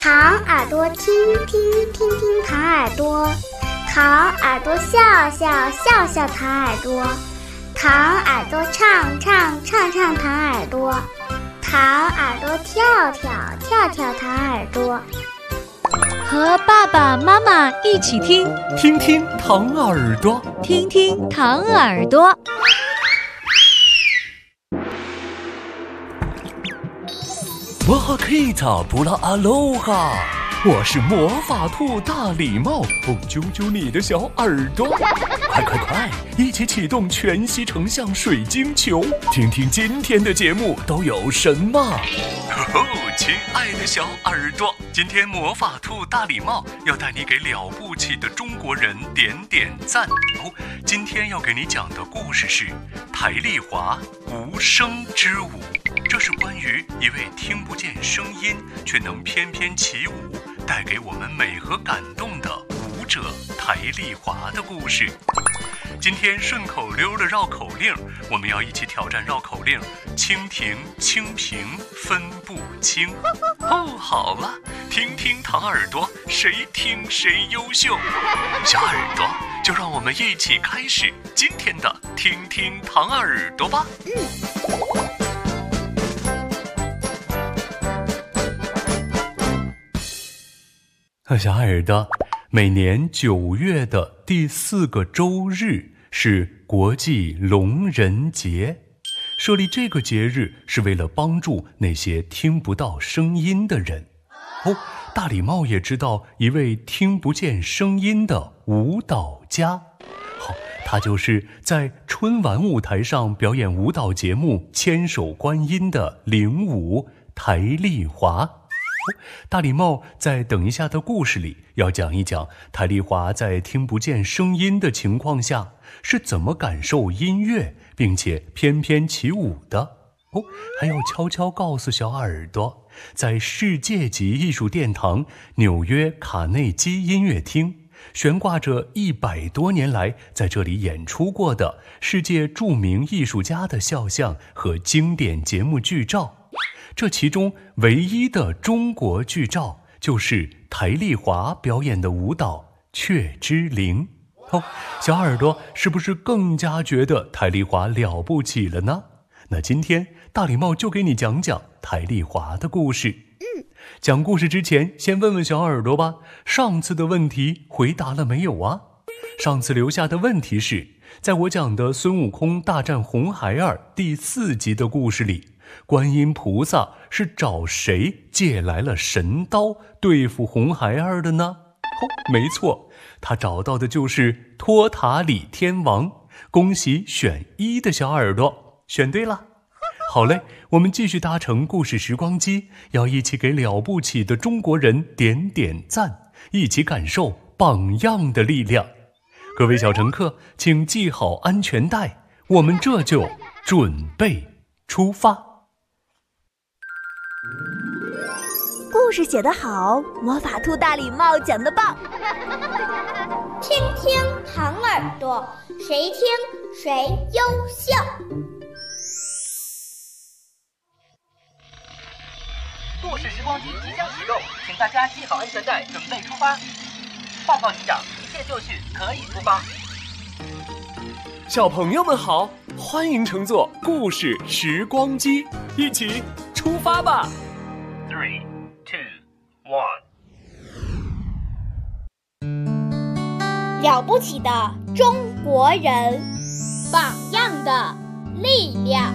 糖耳朵听听听听糖耳朵，糖耳朵笑笑笑笑糖耳朵，糖耳朵唱唱唱唱糖耳朵，糖耳朵跳跳跳跳糖耳朵。 和爸爸妈妈一起听， 听听糖耳朵， 听听糖耳朵。 摩哈 Kita 布拉阿罗哈，我是魔法兔大礼帽，揪揪你的小耳朵，快快快，一起启动全息成像水晶球，听听今天的节目都有什么。亲爱的小耳朵，今天魔法兔大礼帽要带你给了不起的中国人点点赞哦。今天要给你讲的故事是台丽华无声之舞，这是关于一位听不见声音却能翩翩起舞，带给我们美和感动的舞者台丽华的故事。今天顺口溜的绕口令，我们要一起挑战绕口令：蜻蜓蜻蜓分不清。好了，听听糖耳朵，谁听谁优秀。小耳朵，就让我们一起开始今天的听听糖耳朵吧。小耳朵，每年9月的第4个周日是国际聋人节。设立这个节日是为了帮助那些听不到声音的人。大礼帽也知道一位听不见声音的舞蹈家。他就是在春晚舞台上表演舞蹈节目《千手观音》的领舞台丽华。大礼帽在等一下的故事里要讲一讲台丽华在听不见声音的情况下是怎么感受音乐并且翩翩起舞的。还要悄悄告诉小耳朵，在世界级艺术殿堂纽约卡内基音乐厅悬挂着100多年来在这里演出过的世界著名艺术家的肖像和经典节目剧照，这其中唯一的中国剧照就是台丽华表演的舞蹈《雀之灵》。小耳朵是不是更加觉得台丽华了不起了呢？那今天大礼帽就给你讲讲台丽华的故事。讲故事之前先问问小耳朵吧，上次的问题回答了没有啊？上次留下的问题是，在我讲的孙悟空大战红孩儿第4集的故事里，观音菩萨是找谁借来了神刀对付红孩儿的呢？没错，他找到的就是托塔李天王。恭喜选1的小耳朵，选对了。好嘞，我们继续搭乘故事时光机，要一起给了不起的中国人点点赞，一起感受榜样的力量。各位小乘客，请系好安全带，我们这就准备出发。 故事写得好，魔法兔大礼帽讲得棒。 听听糖耳朵，谁听谁优秀。 故事时光机即将启动，请大家系好安全带，准备出发。报告机长，一切就绪，可以出发。 小朋友们好，欢迎乘坐故事时光机，一起出发吧。 3、2、1。 了不起的中国人，榜样的力量。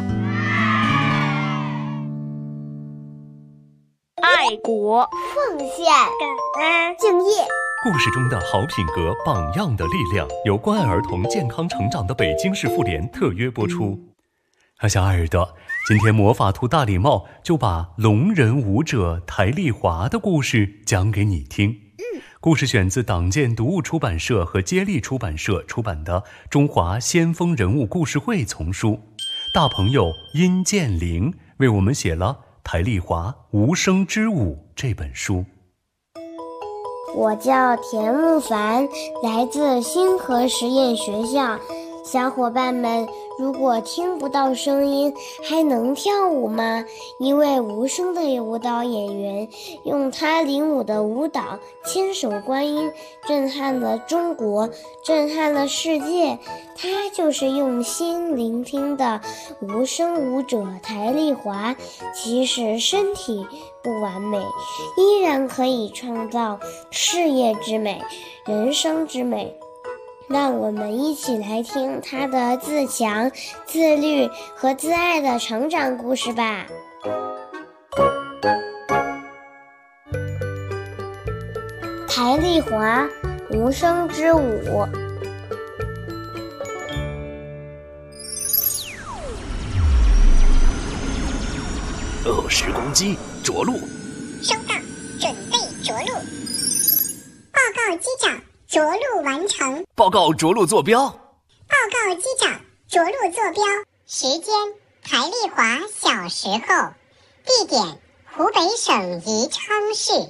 爱国、 奉献、感恩、敬业。 故事中的好品格、榜样的力量，由关爱儿童健康成长的北京市妇联特约播出。小耳朵，今天魔法兔大礼帽就把聋人舞者台丽华的故事讲给你听。故事选自党建读物出版社和接力出版社出版的《中华先锋人物故事会》丛书。大朋友殷建玲为我们写了《台丽华无声之舞》这本书。 我叫田木凡，来自星河实验学校。小伙伴们， 如果听不到声音，还能跳舞吗？一位无声的舞蹈演员用他领舞的舞蹈《千手观音》震撼了中国，震撼了世界。他就是用心聆听的无声舞者台丽华，即使身体不完美，依然可以创造事业之美、人生之美。让我们一起来听他的自强、自律和自爱的成长故事吧。台丽华无声之舞。 时光机着陆。 收到，准备着陆。报告机长，着陆完成。 报告着陆坐标。 报告机长，着陆坐标。时间：台丽华小时候。地点：湖北省宜昌市。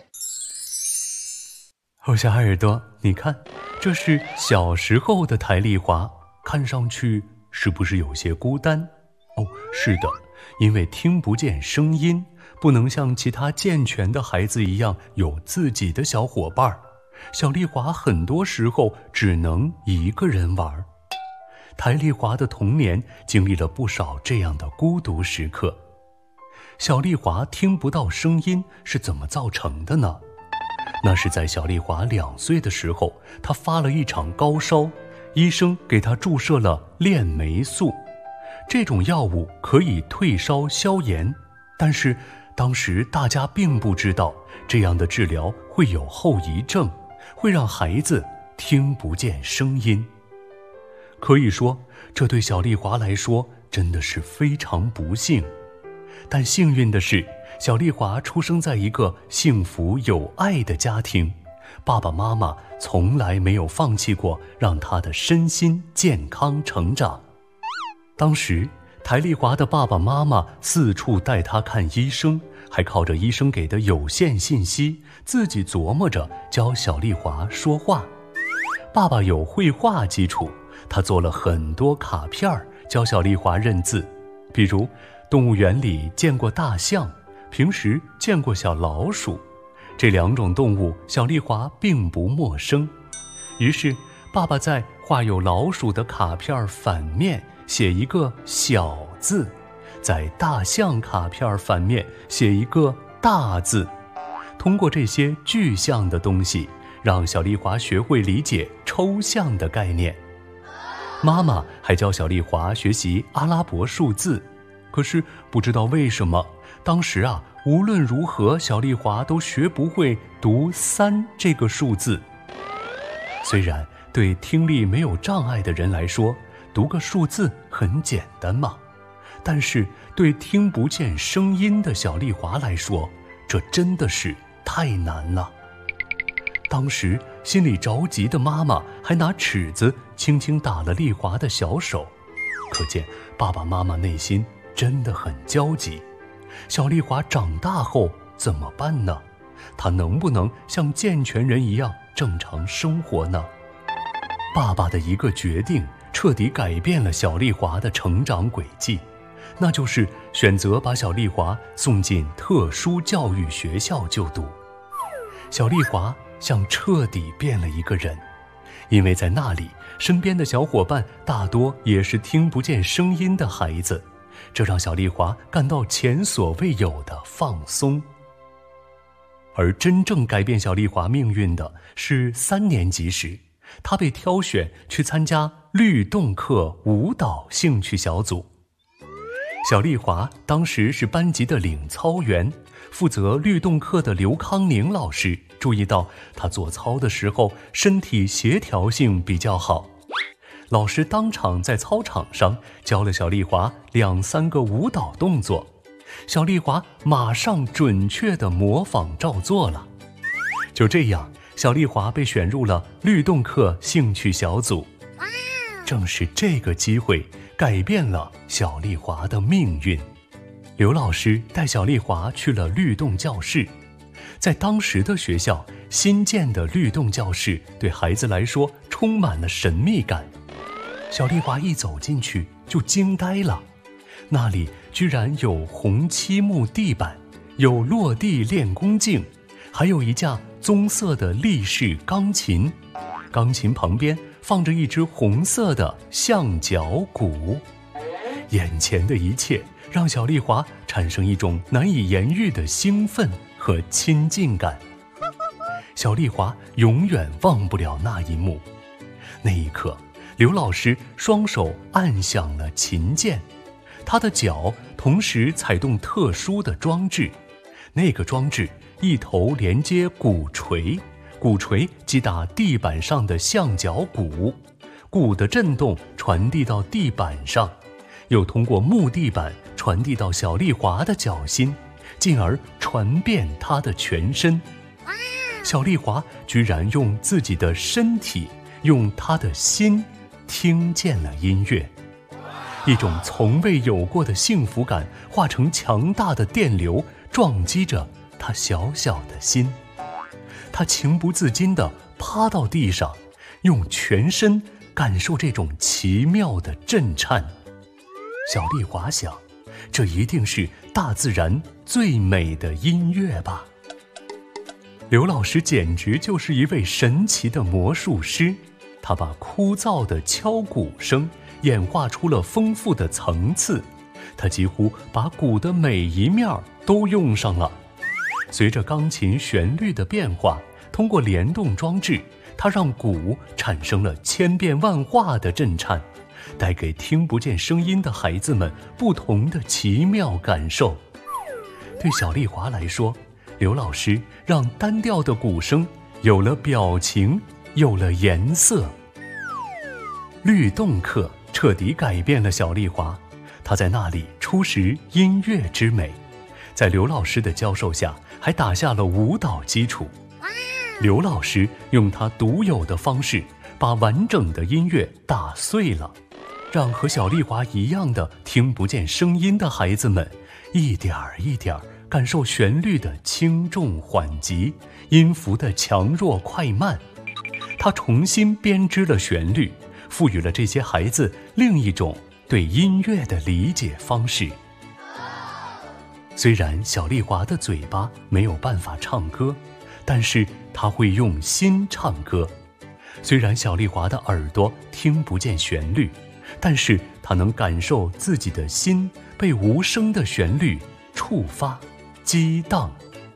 小耳朵，你看，这是小时候的台丽华，看上去是不是有些孤单？哦，是的，因为听不见声音，不能像其他健全的孩子一样有自己的小伙伴，小丽华很多时候只能一个人玩。台丽华的童年经历了不少这样的孤独时刻。小丽华听不到声音是怎么造成的呢？那是在小丽华2岁的时候，她发了一场高烧，医生给她注射了链霉素。这种药物可以退烧消炎，但是当时大家并不知道这样的治疗会有后遗症，会让孩子听不见声音。可以说，这对小丽华来说真的是非常不幸。但幸运的是，小丽华出生在一个幸福有爱的家庭，爸爸妈妈从来没有放弃过让她的身心健康成长。当时台丽华的爸爸妈妈四处带她看医生，还靠着医生给的有限信息，自己琢磨着教小丽华说话。爸爸有绘画基础，他做了很多卡片教小丽华认字，比如动物园里见过大象，平时见过小老鼠，这2种动物小丽华并不陌生。于是爸爸在画有老鼠的卡片反面写一个小字，在大象卡片反面写一个大字。通过这些具象的东西，让小丽华学会理解抽象的概念。妈妈还教小丽华学习阿拉伯数字，可是不知道为什么，当时无论如何小丽华都学不会读3这个数字。虽然对听力没有障碍的人来说，读个数字很简单嘛，但是对听不见声音的小丽华来说，这真的是太难了。当时心里着急的妈妈还拿尺子轻轻打了丽华的小手，可见爸爸妈妈内心真的很焦急。小丽华长大后怎么办呢？她能不能像健全人一样正常生活呢？爸爸的一个决定彻底改变了小丽华的成长轨迹，那就是选择把小丽华送进特殊教育学校就读。小丽华像彻底变了一个人，因为在那里，身边的小伙伴大多也是听不见声音的孩子，这让小丽华感到前所未有的放松。而真正改变小丽华命运的是3年级时，她被挑选去参加律动课舞蹈兴趣小组。小丽华当时是班级的领操员，负责律动课的刘康宁老师注意到她做操的时候身体协调性比较好，老师当场在操场上教了小丽华2-3个舞蹈动作，小丽华马上准确地模仿照做了。就这样，小丽华被选入了律动课兴趣小组。正是这个机会改变了小丽华的命运。刘老师带小丽华去了律动教室，在当时的学校，新建的律动教室对孩子来说充满了神秘感。 小丽华一走进去就惊呆了，那里居然有红漆木地板，有落地练功镜，还有一架棕色的立式钢琴，钢琴旁边放着一只红色的象脚鼓。眼前的一切让小丽华产生一种难以言喻的兴奋和亲近感。小丽华永远忘不了那一幕。那一刻，刘老师双手按响了琴键，他的脚同时踩动特殊的装置，那个装置一头连接鼓槌，鼓槌击打地板上的象脚鼓，鼓的震动传递到地板上，又通过木地板传递到小丽华的脚心，进而传遍她的全身。小丽华居然用自己的身体，用她的心听见了音乐，一种从未有过的幸福感化成强大的电流，撞击着她小小的心。她情不自禁地趴到地上，用全身感受这种奇妙的震颤。小丽华想，这一定是大自然最美的音乐吧。刘老师简直就是一位神奇的魔术师，他把枯燥的敲鼓声演化出了丰富的层次，他几乎把鼓的每一面都用上了。随着钢琴旋律的变化，通过联动装置，他让鼓产生了千变万化的震颤，带给听不见声音的孩子们不同的奇妙感受。对小丽华来说，刘老师让单调的鼓声有了表情，有了颜色。律动课彻底改变了小丽华，她在那里初识音乐之美，在刘老师的教授下还打下了舞蹈基础。刘老师用他独有的方式把完整的音乐打碎了，让和小丽华一样的听不见声音的孩子们一点儿一点儿感受旋律的轻重缓急，音符的强弱快慢。他重新编织了旋律，赋予了这些孩子另一种对音乐的理解方式。虽然小丽华的嘴巴没有办法唱歌，但是她会用心唱歌。虽然小丽华的耳朵听不见旋律，但是她能感受自己的心被无声的旋律触发激荡。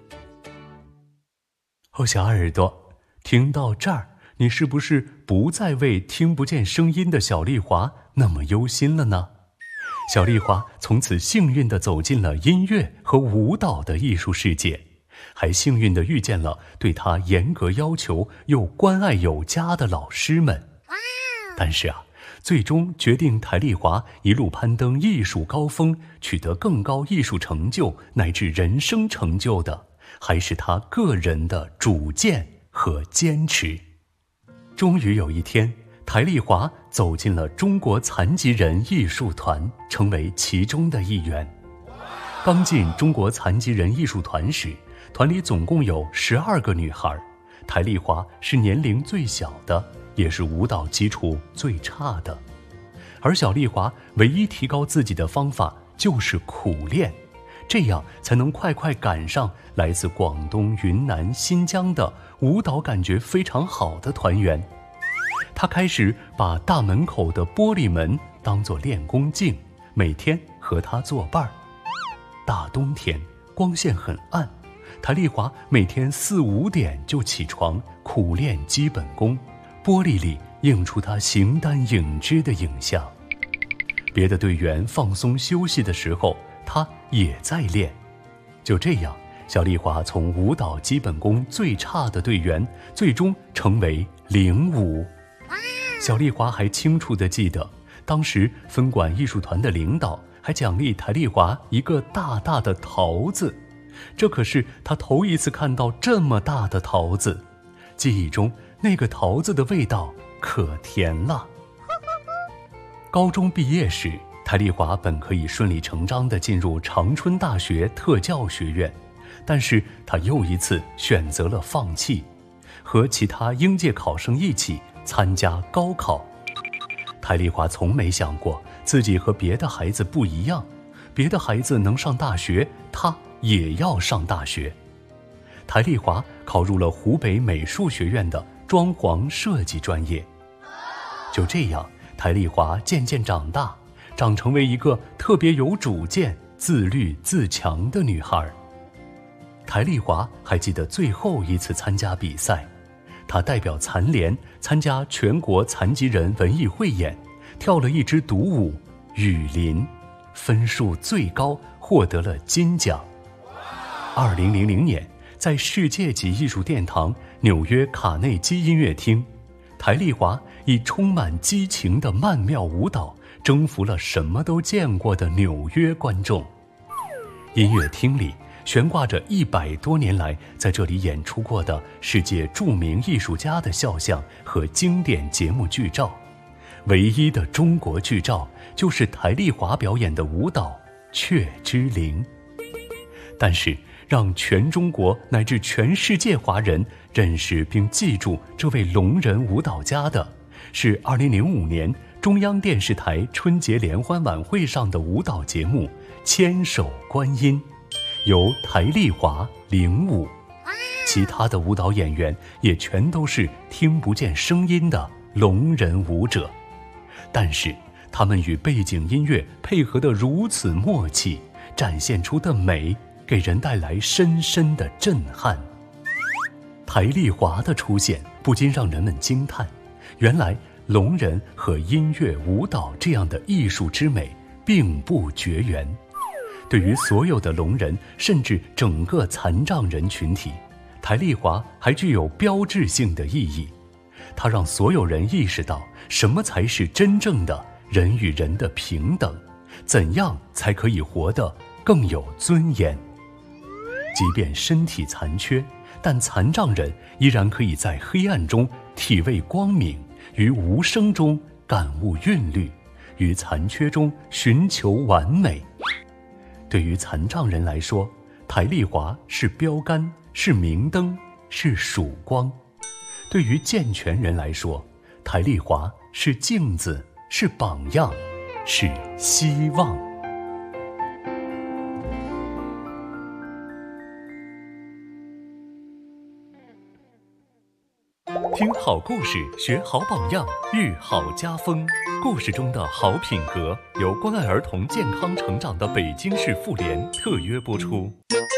小耳朵，听到这儿，你是不是不再为听不见声音的小丽华那么忧心了呢？小丽华从此幸运地走进了音乐和舞蹈的艺术世界，还幸运地遇见了对她严格要求又关爱有加的老师们。但是最终决定台丽华一路攀登艺术高峰，取得更高艺术成就乃至人生成就的，还是她个人的主见和坚持。终于有一天，台丽华走进了中国残疾人艺术团，成为其中的一员。刚进中国残疾人艺术团时，团里总共有12个女孩，台丽华是年龄最小的，也是舞蹈基础最差的。而小丽华唯一提高自己的方法就是苦练，这样才能快快赶上来自广东、云南、新疆的舞蹈感觉非常好的团员。她开始把大门口的玻璃门当作练功镜，每天和她作伴儿。大冬天光线很暗，台丽华每天4、5点就起床苦练基本功，玻璃里映出她形单影只的影像。别的队员放松休息的时候，她也在练。就这样，小丽华从舞蹈基本功最差的队员，最终成为05。小丽华还清楚地记得，当时分管艺术团的领导还奖励台丽华一个大大的桃子，这可是她头一次看到这么大的桃子。记忆中那个桃子的味道可甜了。高中毕业时，台丽华本可以顺理成章地进入长春大学特教学院，但是她又一次选择了放弃，和其他应届考生一起参加高考。 台丽华从没想过自己和别的孩子不一样，别的孩子能上大学，他也要上大学。台丽华考入了湖北美术学院的装潢设计专业。就这样，台丽华渐渐长大，长成为一个特别有主见、自律自强的女孩。台丽华还记得最后一次参加比赛，她代表残联参加全国残疾人文艺汇演，跳了一支独舞《雨林》，分数最高，获得了金奖。2000年，在世界级艺术殿堂纽约卡内基音乐厅，台丽华以充满激情的曼妙舞蹈征服了什么都见过的纽约观众。音乐厅里悬挂着100多年来在这里演出过的世界著名艺术家的肖像和经典节目剧照，唯一的中国剧照就是台丽华表演的舞蹈《雀之灵》。但是让全中国乃至全世界华人认识并记住这位聋人舞蹈家的，是2005年中央电视台春节联欢晚会上的舞蹈节目《千手观音》，由台丽华领舞。其他的舞蹈演员也全都是听不见声音的聋人舞者，但是他们与背景音乐配合得如此默契，展现出的美给人带来深深的震撼。台丽华的出现不禁让人们惊叹，原来聋人和音乐舞蹈这样的艺术之美并不绝缘。对于所有的聋人甚至整个残障人群体，台丽华还具有标志性的意义。它让所有人意识到什么才是真正的人与人的平等，怎样才可以活得更有尊严。即便身体残缺，但残障人依然可以在黑暗中体味光明，于无声中感悟韵律，于残缺中寻求完美。对于残障人来说，台丽华是标杆，是明灯，是曙光；对于健全人来说，台丽华是镜子，是榜样，是希望。听好故事，学好榜样，育好家风。故事中的好品格由关爱儿童健康成长的北京市妇联特约播出。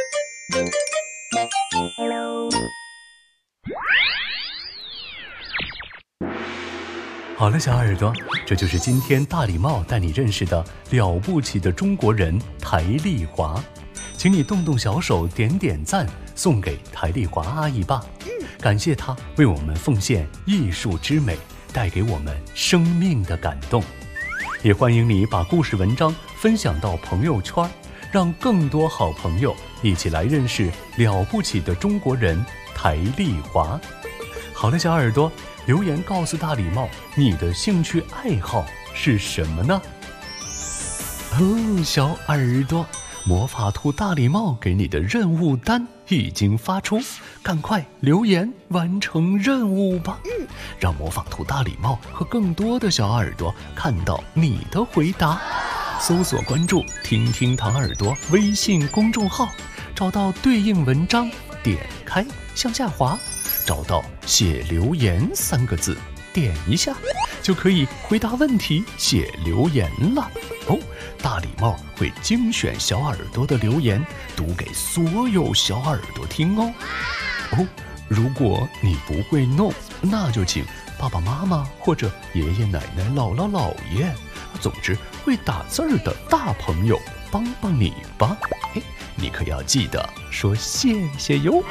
好了，小耳朵，这就是今天大礼帽带你认识的了不起的中国人台丽华。请你动动小手，点点赞，送给台丽华阿姨吧。感谢她为我们奉献艺术之美，带给我们生命的感动。也欢迎你把故事文章分享到朋友圈，让更多好朋友一起来认识了不起的中国人台丽华。好了，小耳朵，留言告诉大礼帽，你的兴趣爱好是什么呢？哦，小耳朵，魔法兔大礼帽给你的任务单已经发出，赶快留言完成任务吧！让魔法兔大礼帽和更多的小耳朵看到你的回答。搜索关注听听糖耳朵微信公众号，找到对应文章，点开向下滑，找到写留言3个字，点一下就可以回答问题，写留言了哦。大礼帽会精选小耳朵的留言，读给所有小耳朵听哦。如果你不会弄，那就请爸爸妈妈或者爷爷奶奶、姥姥姥爷，总之会打字儿的大朋友帮帮你吧。你可要记得说谢谢哟。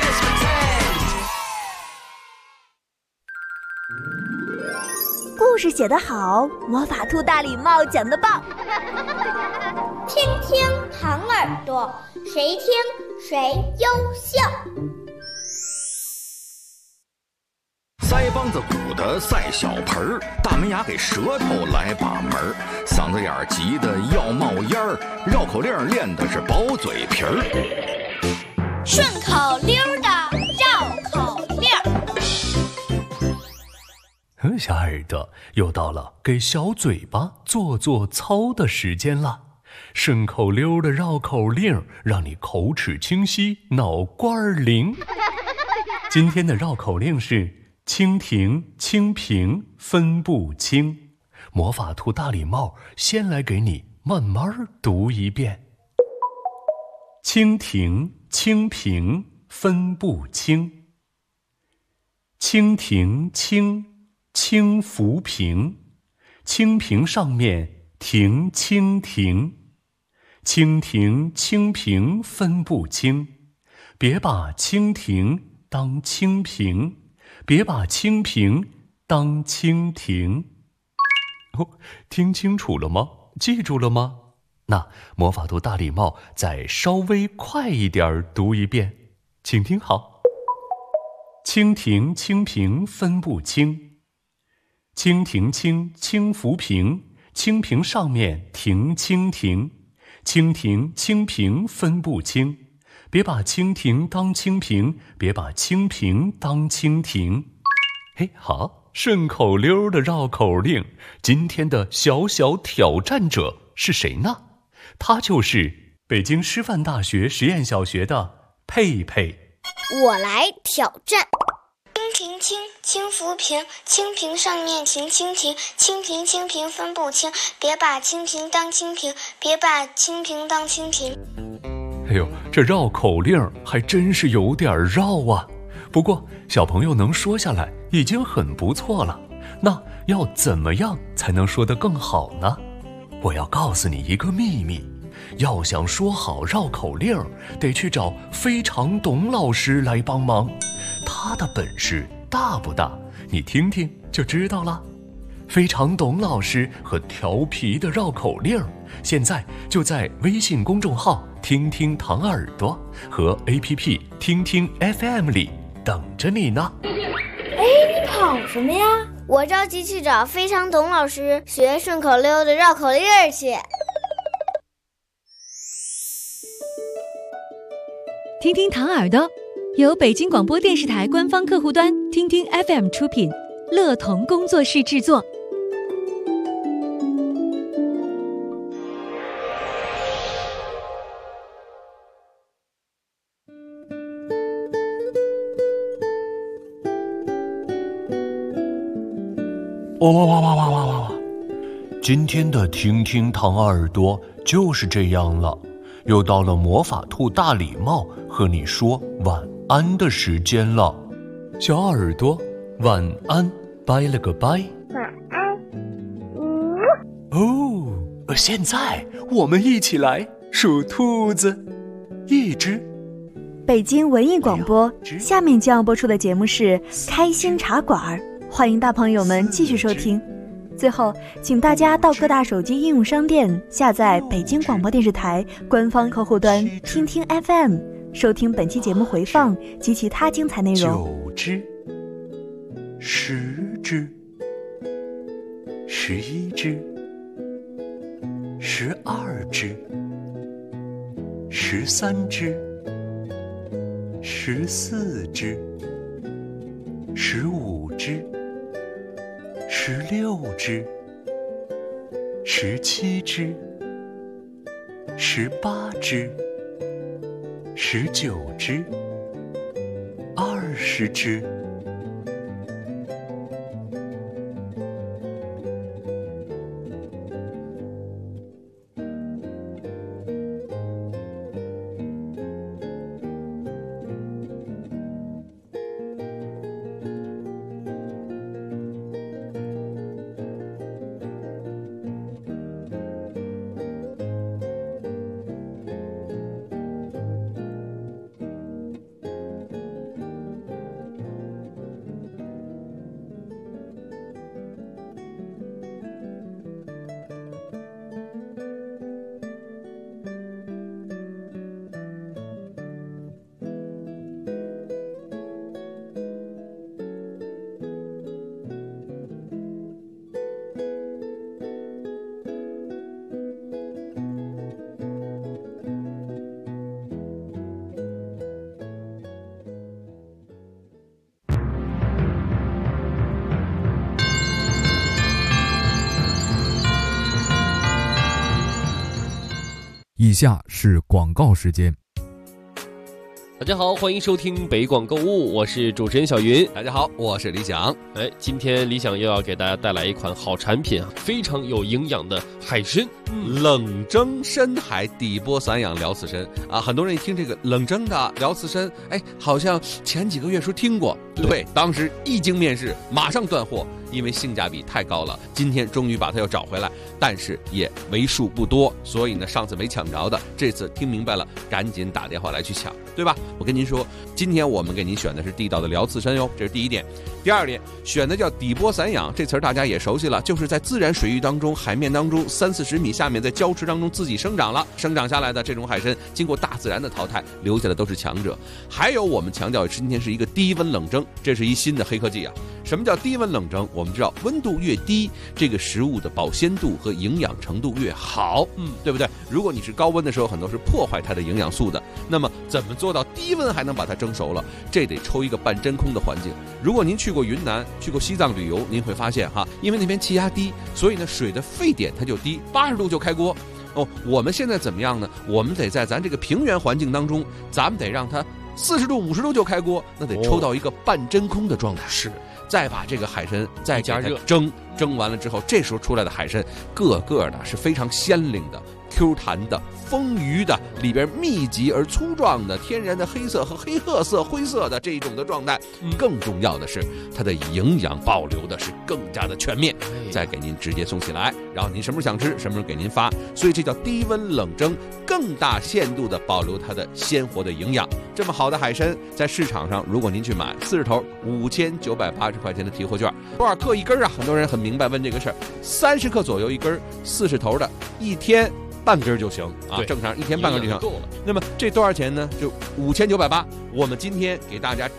故事写得好，魔法兔大礼帽讲得棒。 听听糖耳朵，谁听谁优秀。 腮帮子鼓的赛小盆儿，大门牙给舌头来把门儿，嗓子眼儿急得要冒烟儿，绕口令练的是薄嘴皮儿， 顺口溜的绕口令。 小耳朵，又到了给小嘴巴做做操的时间了。顺口溜的绕口令，让你口齿清晰，脑瓜灵。今天的绕口令是蜻蜓蜻蜓分不清。魔法兔大礼帽先来给你慢慢读一遍。蜻蜓蜻蜓分不清，蜻蜓轻浮萍，蜻蜓上面停蜻蜓。蜻蜓蜻蜓分不清，别把蜻蜓当蜻蜓，别把蜻蜓当蜻蜓。听清楚了吗？记住了吗？那魔法兔大礼帽再稍微快一点读一遍，请听好。蜻蜓蜻蜓分不清，蜻蜓轻浮萍，蜻蜓上面停蜻蜓。蜻蜓蜻蜓分不清，别把蜻蜓当蜻蜓，别把蜻蜓当蜻蜓。嘿，好，顺口溜的绕口令，今天的小小挑战者是谁呢？他就是北京师范大学实验小学的佩佩。 我来挑战。 蜻蜓轻浮萍，蜻蜓上面停蜻蜓，蜻蜓蜻蜓分不清，别把蜻蜓当蜻蜓，别把蜻蜓当蜻蜓。 哎呦，这绕口令还真是有点绕啊。不过小朋友能说下来已经很不错了，那要怎么样才能说得更好呢？我要告诉你一个秘密，要想说好绕口令，得去找非常董老师来帮忙。他的本事大不大？你听听就知道了。非常董老师和调皮的绕口令，现在就在微信公众号听听糖耳朵和 APP 听听 FM 里等着你呢。 你跑什么呀？我着急去找非常董老师学顺口溜的绕口令去。 听听糖耳朵由北京广播电视台官方客户端听听 FM 出品，乐童工作室制作。 哇！今天的听听糖耳朵就是这样了，又到了魔法兔大礼帽和你说晚安的时间了。小耳朵，晚安，拜了个拜。 晚安。 现在我们一起来数兔子，一只。 北京文艺广播，下面将要播出的节目是《开心茶馆》，欢迎大朋友们继续收听。最后，请大家到各大手机应用商店下载北京广播电视台官方客户端听听 FM， 收听本期节目回放及其他精彩内容。 9只，10只，11只，12只，13只，14只，15只，16只，17只，18只，19只，20只。 下是广告时间。 大家好，欢迎收听北广购物，我是主持人小云。 大家好，我是李想。 今天李想又要给大家带来一款好产品啊，非常有营养的海参， 冷蒸深海底波散养辽刺参啊。很多人一听这个冷蒸的辽刺参，好像前几个月时候听过，对，当时一经面世，马上断货，因为性价比太高了。今天终于把它又找回来，但是也为数不多，所以呢，上次没抢着的，这次听明白了，赶紧打电话来去抢，对吧？我跟您说，今天我们给您选的是地道的辽刺参哟，这是第一点。第二点，选的叫底波散养，这词儿大家也熟悉了，就是在自然水域当中、海面当中30-40米下面，在礁池当中自己生长了，生长下来的这种海参，经过大自然的淘汰，留下的都是强者。还有我们强调今天是一个低温冷蒸，这是一新的黑科技啊。什么叫低温冷蒸？我们知道温度越低，这个食物的保鲜度和营养程度越好，对不对？如果你是高温的时候，很多是破坏它的营养素的。那么怎么做到低温还能把它蒸熟了？这得抽一个半真空的环境。如果您去过云南、去过西藏旅游，您会发现哈，因为那边气压低，所以呢水的沸点它就低，80度就开锅。我们现在怎么样呢？我们得在咱这个平原环境当中，咱们得让它40度、50度就开锅，那得抽到一个半真空的状态。 是。 再把这个海参再加热蒸完了之后，这时候出来的海参个个的是非常鲜灵的、Q 弹的、丰腴的，里边密集而粗壮的天然的黑色和黑褐色、灰色的这一种的状态。更重要的是，它的营养保留的是更加的全面，再给您直接送起来，然后您什么时候想吃，什么时候给您发。所以这叫低温冷蒸，更大限度的保留它的鲜活的营养。这么好的海参，在市场上，如果您去买40头5980块钱的提货券，多少克一根啊？很多人很明白问这个事儿，30克左右一根，40头的，一天半根就行啊，正常一天半根就行。那么这多少钱呢？就5980，我们今天给大家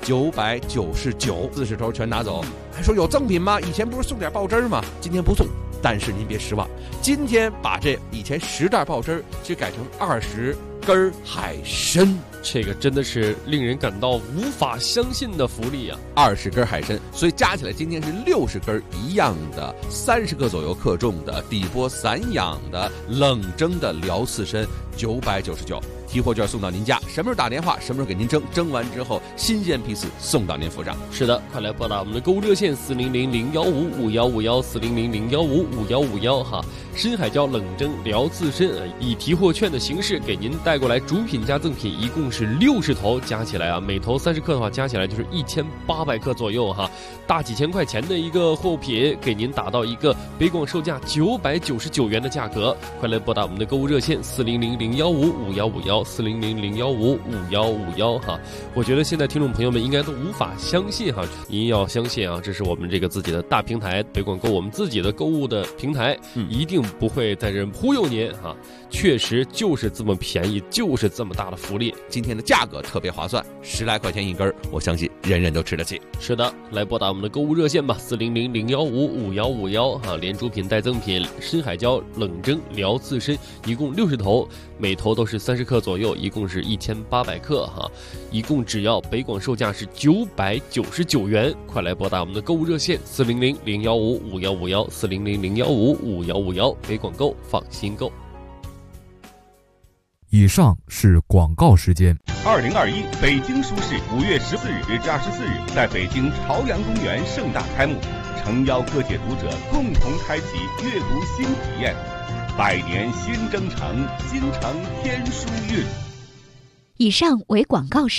999，40头全拿走。还说有赠品吗？以前不是送点爆汁吗？今天不送，但是您别失望，今天把这以前10袋爆汁就改成20根海参， 这个真的是令人感到无法相信的福利啊 ！20根海参，所以加起来今天是60根一样的，30克左右克重的底波散养的冷蒸的辽刺参，999。提货券送到您家，什么时候打电话，什么时候给您蒸，蒸完之后新鲜批次送到您府上。 是的，快来拨打我们的购物热线400-015-5151，400-015-5151哈。深海椒冷蒸辽刺参以提货券的形式给您带过来，主品加赠品一共是60头，加起来啊，每头30克的话，加起来就是1800克左右哈，大几千块钱的一个货品，给您打到一个北广售价999元的价格。快来拨打我们的购物热线400-015-5151，400-015-5151哈。我觉得现在听众朋友们应该都无法相信哈，您要相信啊，这是我们这个自己的大平台北广购，我们自己的购物的平台，一定不会在这忽悠您哈，确实就是这么便宜，就是这么大的福利。 今天的价格特别划算，10来块钱一根，我相信人人都吃得起。 是的，来拨打我们的购物热线吧，400-015-5151哈，连主品带赠品，深海椒冷蒸辽刺参一共60头，每头都是30克左右，一共是1800克哈，一共只要北广售价是999元。快来拨打我们的购物热线400-015-5151，400-015-5151，北广购，放心购。 以上是广告时间。 2021北京书市5月14日至24日在北京朝阳公园盛大开幕，诚邀各界读者共同开启阅读新体验。百年新征程，京城天书韵。 以上为广告时